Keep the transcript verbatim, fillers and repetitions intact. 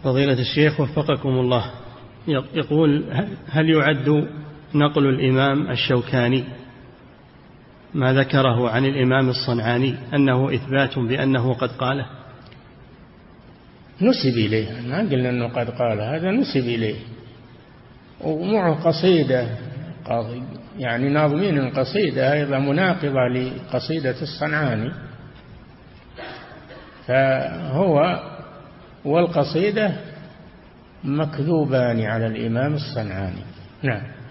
فضيلة الشيخ وفقكم الله، يقول هل يعد نقل الإمام الشوكاني ما ذكره عن الإمام الصنعاني أنه إثبات بأنه قد قاله؟ نسب إليه، ما قلنا أنه قد قال، هذا نسب إليه، ومعه قصيدة يعني ناظمين قصيدة أيضا مناقضة لقصيدة الصنعاني، فهو والقصيدة مكذوبان على الإمام الصنعاني. نعم.